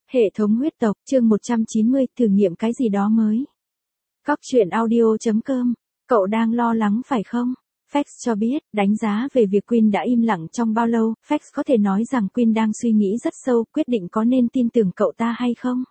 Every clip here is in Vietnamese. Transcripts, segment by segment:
Hệ thống huyết tộc, chương 190, thử nghiệm cái gì đó mới. Góc truyện audio.com, cậu đang lo lắng phải không? Fax cho biết, đánh giá về việc Queen đã im lặng trong bao lâu, Fax có thể nói rằng Queen đang suy nghĩ rất sâu, quyết định có nên tin tưởng cậu ta hay không.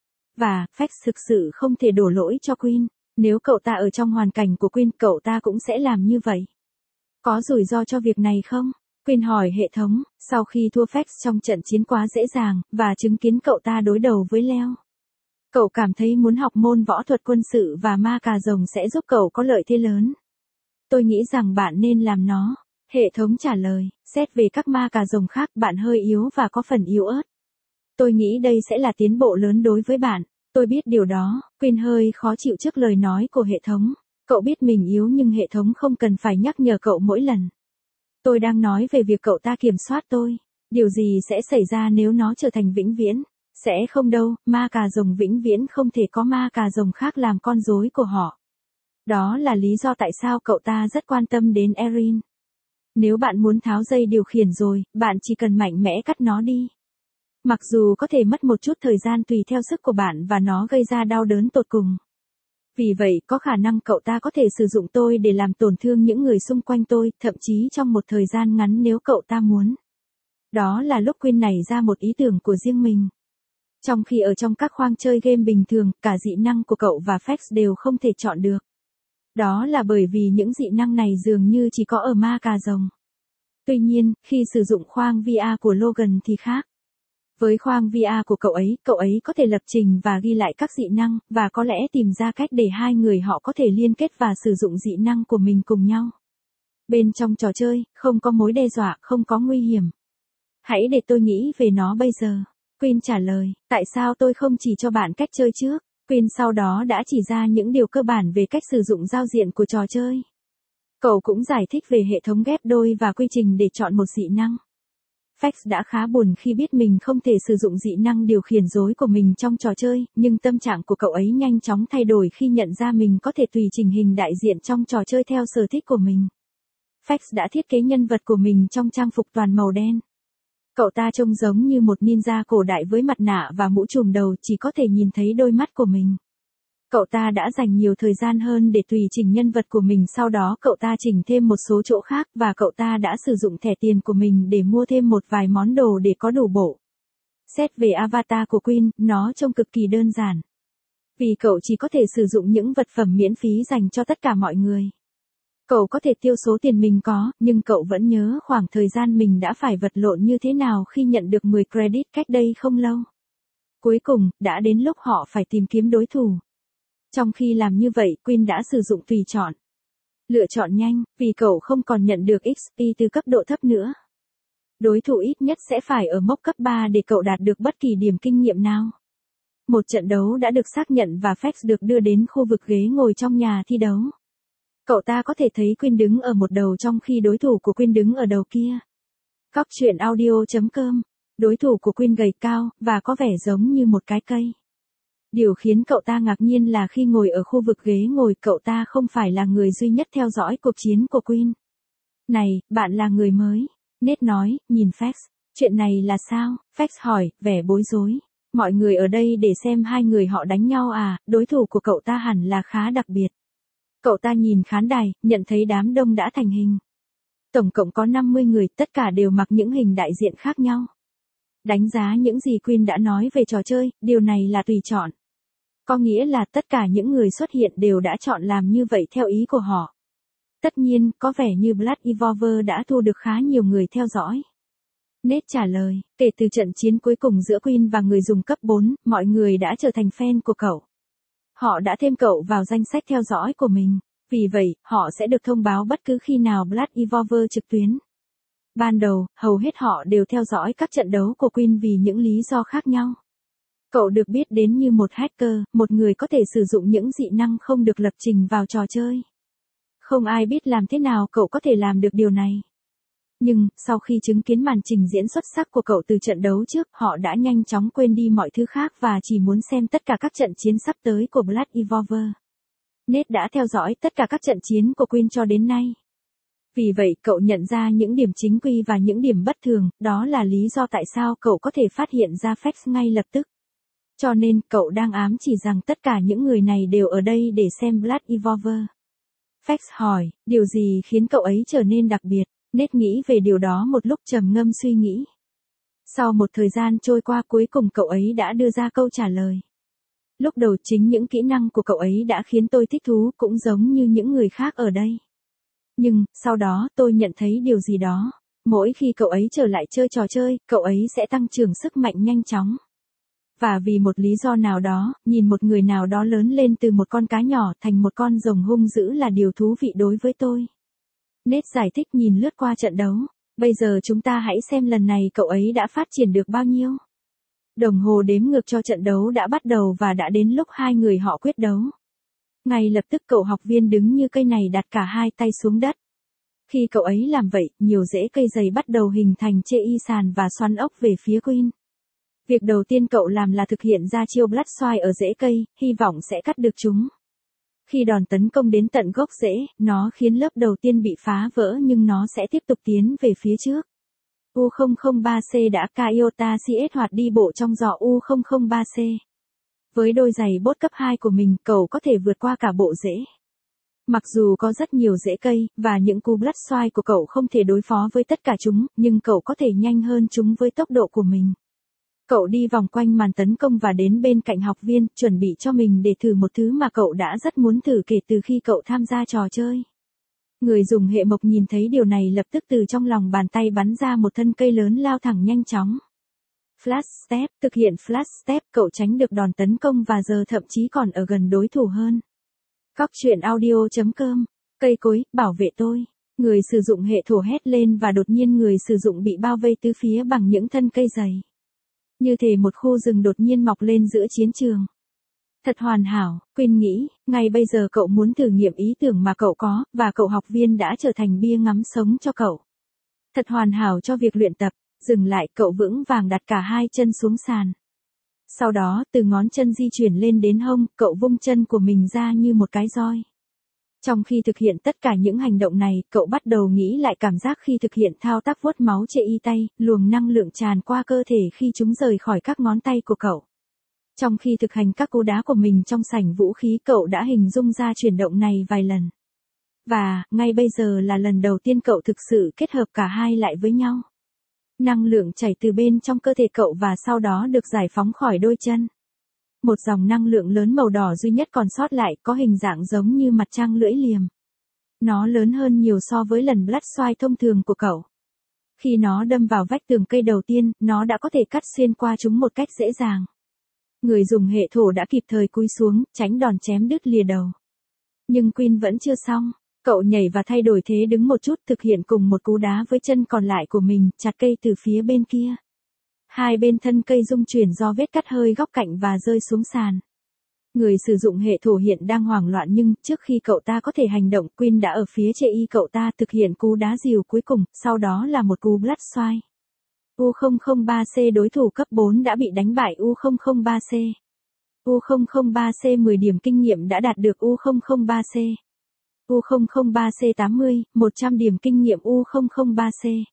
Và, Fax thực sự không thể đổ lỗi cho Queen, nếu cậu ta ở trong hoàn cảnh của Queen, cậu ta cũng sẽ làm như vậy. Có rủi ro cho việc này không? Queen hỏi hệ thống, sau khi thua Fax trong trận chiến quá dễ dàng, và chứng kiến cậu ta đối đầu với Leo. Cậu cảm thấy muốn học môn võ thuật quân sự và ma cà rồng sẽ giúp cậu có lợi thế lớn. Tôi nghĩ rằng bạn nên làm nó. Hệ thống trả lời, xét về các ma cà rồng khác bạn hơi yếu và có phần yếu ớt. Tôi nghĩ đây sẽ là tiến bộ lớn đối với bạn. Tôi biết điều đó. Queen hơi khó chịu trước lời nói của hệ thống. Cậu biết mình yếu nhưng hệ thống không cần phải nhắc nhở cậu mỗi lần. Tôi đang nói về việc cậu ta kiểm soát tôi. Điều gì sẽ xảy ra nếu nó trở thành vĩnh viễn? Sẽ không đâu, ma cà rồng vĩnh viễn không thể có ma cà rồng khác làm con rối của họ. Đó là lý do tại sao cậu ta rất quan tâm đến Erin. Nếu bạn muốn tháo dây điều khiển rồi, bạn chỉ cần mạnh mẽ cắt nó đi. Mặc dù có thể mất một chút thời gian tùy theo sức của bạn và nó gây ra đau đớn tột cùng. Vì vậy, có khả năng cậu ta có thể sử dụng tôi để làm tổn thương những người xung quanh tôi, thậm chí trong một thời gian ngắn nếu cậu ta muốn. Đó là lúc Queen nảy ra một ý tưởng của riêng mình. Trong khi ở trong các khoang chơi game bình thường, cả dị năng của cậu và Fax đều không thể chọn được. Đó là bởi vì những dị năng này dường như chỉ có ở ma cà rồng. Tuy nhiên, khi sử dụng khoang VR của Logan thì khác. Với khoang VR của cậu ấy có thể lập trình và ghi lại các dị năng, và có lẽ tìm ra cách để hai người họ có thể liên kết và sử dụng dị năng của mình cùng nhau. Bên trong trò chơi, không có mối đe dọa, không có nguy hiểm. Hãy để tôi nghĩ về nó bây giờ. Queen trả lời, tại sao tôi không chỉ cho bạn cách chơi trước? Queen sau đó đã chỉ ra những điều cơ bản về cách sử dụng giao diện của trò chơi. Cậu cũng giải thích về hệ thống ghép đôi và quy trình để chọn một dị năng. Fax đã khá buồn khi biết mình không thể sử dụng dị năng điều khiển rối của mình trong trò chơi, nhưng tâm trạng của cậu ấy nhanh chóng thay đổi khi nhận ra mình có thể tùy chỉnh hình đại diện trong trò chơi theo sở thích của mình. Fax đã thiết kế nhân vật của mình trong trang phục toàn màu đen. Cậu ta trông giống như một ninja cổ đại với mặt nạ và mũ trùm đầu, chỉ có thể nhìn thấy đôi mắt của mình. Cậu ta đã dành nhiều thời gian hơn để tùy chỉnh nhân vật của mình, sau đó cậu ta chỉnh thêm một số chỗ khác và cậu ta đã sử dụng thẻ tiền của mình để mua thêm một vài món đồ để có đủ bộ. Xét về avatar của Queen, nó trông cực kỳ đơn giản. Vì cậu chỉ có thể sử dụng những vật phẩm miễn phí dành cho tất cả mọi người. Cậu có thể tiêu số tiền mình có, nhưng cậu vẫn nhớ khoảng thời gian mình đã phải vật lộn như thế nào khi nhận được 10 credit cách đây không lâu. Cuối cùng, đã đến lúc họ phải tìm kiếm đối thủ. Trong khi làm như vậy, Queen đã sử dụng tùy chọn. Lựa chọn nhanh, vì cậu không còn nhận được XP từ cấp độ thấp nữa. Đối thủ ít nhất sẽ phải ở mốc cấp 3 để cậu đạt được bất kỳ điểm kinh nghiệm nào. Một trận đấu đã được xác nhận và Fax được đưa đến khu vực ghế ngồi trong nhà thi đấu. Cậu ta có thể thấy Queen đứng ở một đầu trong khi đối thủ của Queen đứng ở đầu kia. Góc truyện audio.com, đối thủ của Queen gầy cao, và có vẻ giống như một cái cây. Điều khiến cậu ta ngạc nhiên là khi ngồi ở khu vực ghế ngồi, cậu ta không phải là người duy nhất theo dõi cuộc chiến của Queen. Này, bạn là người mới. Nate nói, nhìn Fax. Chuyện này là sao? Fax hỏi, vẻ bối rối. Mọi người ở đây để xem hai người họ đánh nhau à, đối thủ của cậu ta hẳn là khá đặc biệt. Cậu ta nhìn khán đài, nhận thấy đám đông đã thành hình. Tổng cộng có 50 người, tất cả đều mặc những hình đại diện khác nhau. Đánh giá những gì Queen đã nói về trò chơi, điều này là tùy chọn. Có nghĩa là tất cả những người xuất hiện đều đã chọn làm như vậy theo ý của họ. Tất nhiên, có vẻ như Blood Evolver đã thu được khá nhiều người theo dõi. Nate trả lời, kể từ trận chiến cuối cùng giữa Queen và người dùng cấp 4, mọi người đã trở thành fan của cậu. Họ đã thêm cậu vào danh sách theo dõi của mình. Vì vậy, họ sẽ được thông báo bất cứ khi nào Blood Evolver trực tuyến. Ban đầu, hầu hết họ đều theo dõi các trận đấu của Queen vì những lý do khác nhau. Cậu được biết đến như một hacker, một người có thể sử dụng những dị năng không được lập trình vào trò chơi. Không ai biết làm thế nào cậu có thể làm được điều này. Nhưng, sau khi chứng kiến màn trình diễn xuất sắc của cậu từ trận đấu trước, họ đã nhanh chóng quên đi mọi thứ khác và chỉ muốn xem tất cả các trận chiến sắp tới của Blood Evolver. Nate đã theo dõi tất cả các trận chiến của Queen cho đến nay. Vì vậy, cậu nhận ra những điểm chính quy và những điểm bất thường, đó là lý do tại sao cậu có thể phát hiện ra Fax ngay lập tức. Cho nên, cậu đang ám chỉ rằng tất cả những người này đều ở đây để xem Blood Evolver. Fax hỏi, điều gì khiến cậu ấy trở nên đặc biệt? Nate nghĩ về điều đó một lúc trầm ngâm suy nghĩ. Sau một thời gian trôi qua cuối cùng cậu ấy đã đưa ra câu trả lời. Lúc đầu chính những kỹ năng của cậu ấy đã khiến tôi thích thú cũng giống như những người khác ở đây. Nhưng, sau đó tôi nhận thấy điều gì đó. Mỗi khi cậu ấy trở lại chơi trò chơi, cậu ấy sẽ tăng trưởng sức mạnh nhanh chóng. Và vì một lý do nào đó, nhìn một người nào đó lớn lên từ một con cá nhỏ thành một con rồng hung dữ là điều thú vị đối với tôi. Nate giải thích nhìn lướt qua trận đấu. Bây giờ chúng ta hãy xem lần này cậu ấy đã phát triển được bao nhiêu. Đồng hồ đếm ngược cho trận đấu đã bắt đầu và đã đến lúc hai người họ quyết đấu. Ngay lập tức cậu học viên đứng như cây này đặt cả hai tay xuống đất. Khi cậu ấy làm vậy, nhiều rễ cây dày bắt đầu hình thành chê y sàn và xoắn ốc về phía Queen. Việc đầu tiên cậu làm là thực hiện ra chiêu Blood Swipe ở rễ cây, hy vọng sẽ cắt được chúng. Khi đòn tấn công đến tận gốc rễ, nó khiến lớp đầu tiên bị phá vỡ nhưng nó sẽ tiếp tục tiến về phía trước. U003C đã Kaiota CS hoạt đi bộ trong giỏ U003C. Với đôi giày bốt cấp 2 của mình, cậu có thể vượt qua cả bộ rễ. Mặc dù có rất nhiều rễ cây, và những cú Blood Swipe của cậu không thể đối phó với tất cả chúng, nhưng cậu có thể nhanh hơn chúng với tốc độ của mình. Cậu đi vòng quanh màn tấn công và đến bên cạnh học viên, chuẩn bị cho mình để thử một thứ mà cậu đã rất muốn thử kể từ khi cậu tham gia trò chơi. Người dùng hệ mộc nhìn thấy điều này lập tức từ trong lòng bàn tay bắn ra một thân cây lớn lao thẳng nhanh chóng. Flash Step, thực hiện Flash Step, cậu tránh được đòn tấn công và giờ thậm chí còn ở gần đối thủ hơn. Cóc truyện audio.com, cây cối, bảo vệ tôi. Người sử dụng hệ thổ hét lên và đột nhiên người sử dụng bị bao vây tứ phía bằng những thân cây dày. Như thể một khu rừng đột nhiên mọc lên giữa chiến trường. Thật hoàn hảo, Queen nghĩ, ngay bây giờ cậu muốn thử nghiệm ý tưởng mà cậu có, và cậu học viên đã trở thành bia ngắm sống cho cậu. Thật hoàn hảo cho việc luyện tập, dừng lại cậu vững vàng đặt cả hai chân xuống sàn. Sau đó, từ ngón chân di chuyển lên đến hông, cậu vung chân của mình ra như một cái roi. Trong khi thực hiện tất cả những hành động này, cậu bắt đầu nghĩ lại cảm giác khi thực hiện thao tác vuốt máu chệ y tay, luồng năng lượng tràn qua cơ thể khi chúng rời khỏi các ngón tay của cậu. Trong khi thực hành các cú đá của mình trong sảnh vũ khí cậu đã hình dung ra chuyển động này vài lần. Và, ngay bây giờ là lần đầu tiên cậu thực sự kết hợp cả hai lại với nhau. Năng lượng chảy từ bên trong cơ thể cậu và sau đó được giải phóng khỏi đôi chân. Một dòng năng lượng lớn màu đỏ duy nhất còn sót lại có hình dạng giống như mặt trăng lưỡi liềm. Nó lớn hơn nhiều so với lần Blood Swipe thông thường của cậu. Khi nó đâm vào vách tường cây đầu tiên, nó đã có thể cắt xuyên qua chúng một cách dễ dàng. Người dùng hệ thổ đã kịp thời cúi xuống, tránh đòn chém đứt lìa đầu. Nhưng Queen vẫn chưa xong. Cậu nhảy và thay đổi thế đứng một chút, thực hiện cùng một cú đá với chân còn lại của mình, chặt cây từ phía bên kia. Hai bên thân cây rung chuyển do vết cắt hơi góc cạnh và rơi xuống sàn. Người sử dụng hệ thổ hiện đang hoảng loạn nhưng, trước khi cậu ta có thể hành động, Queen đã ở phía chệ y cậu ta thực hiện cú đá dìu cuối cùng, sau đó là một cú Blood Swipe. U003C đối thủ cấp 4 đã bị đánh bại U003C. U003C 10 điểm kinh nghiệm đã đạt được U003C. U003C 80, 100 điểm kinh nghiệm U003C.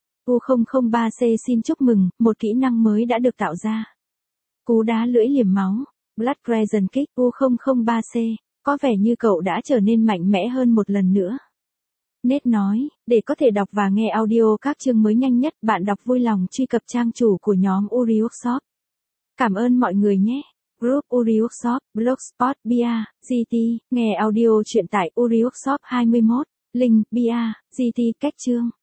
U003C xin chúc mừng, một kỹ năng mới đã được tạo ra. Cú đá lưỡi liềm máu, Blood Crescent Kick U003C, có vẻ như cậu đã trở nên mạnh mẽ hơn một lần nữa. Nate nói, để có thể đọc và nghe audio các chương mới nhanh nhất, bạn đọc vui lòng truy cập trang chủ của nhóm Uri Workshop. Cảm ơn mọi người nhé. Group Uri Workshop, Blogspot, Bia, GT, nghe audio truyện tại Uri Workshop 21, link, Bia, GT, cách chương.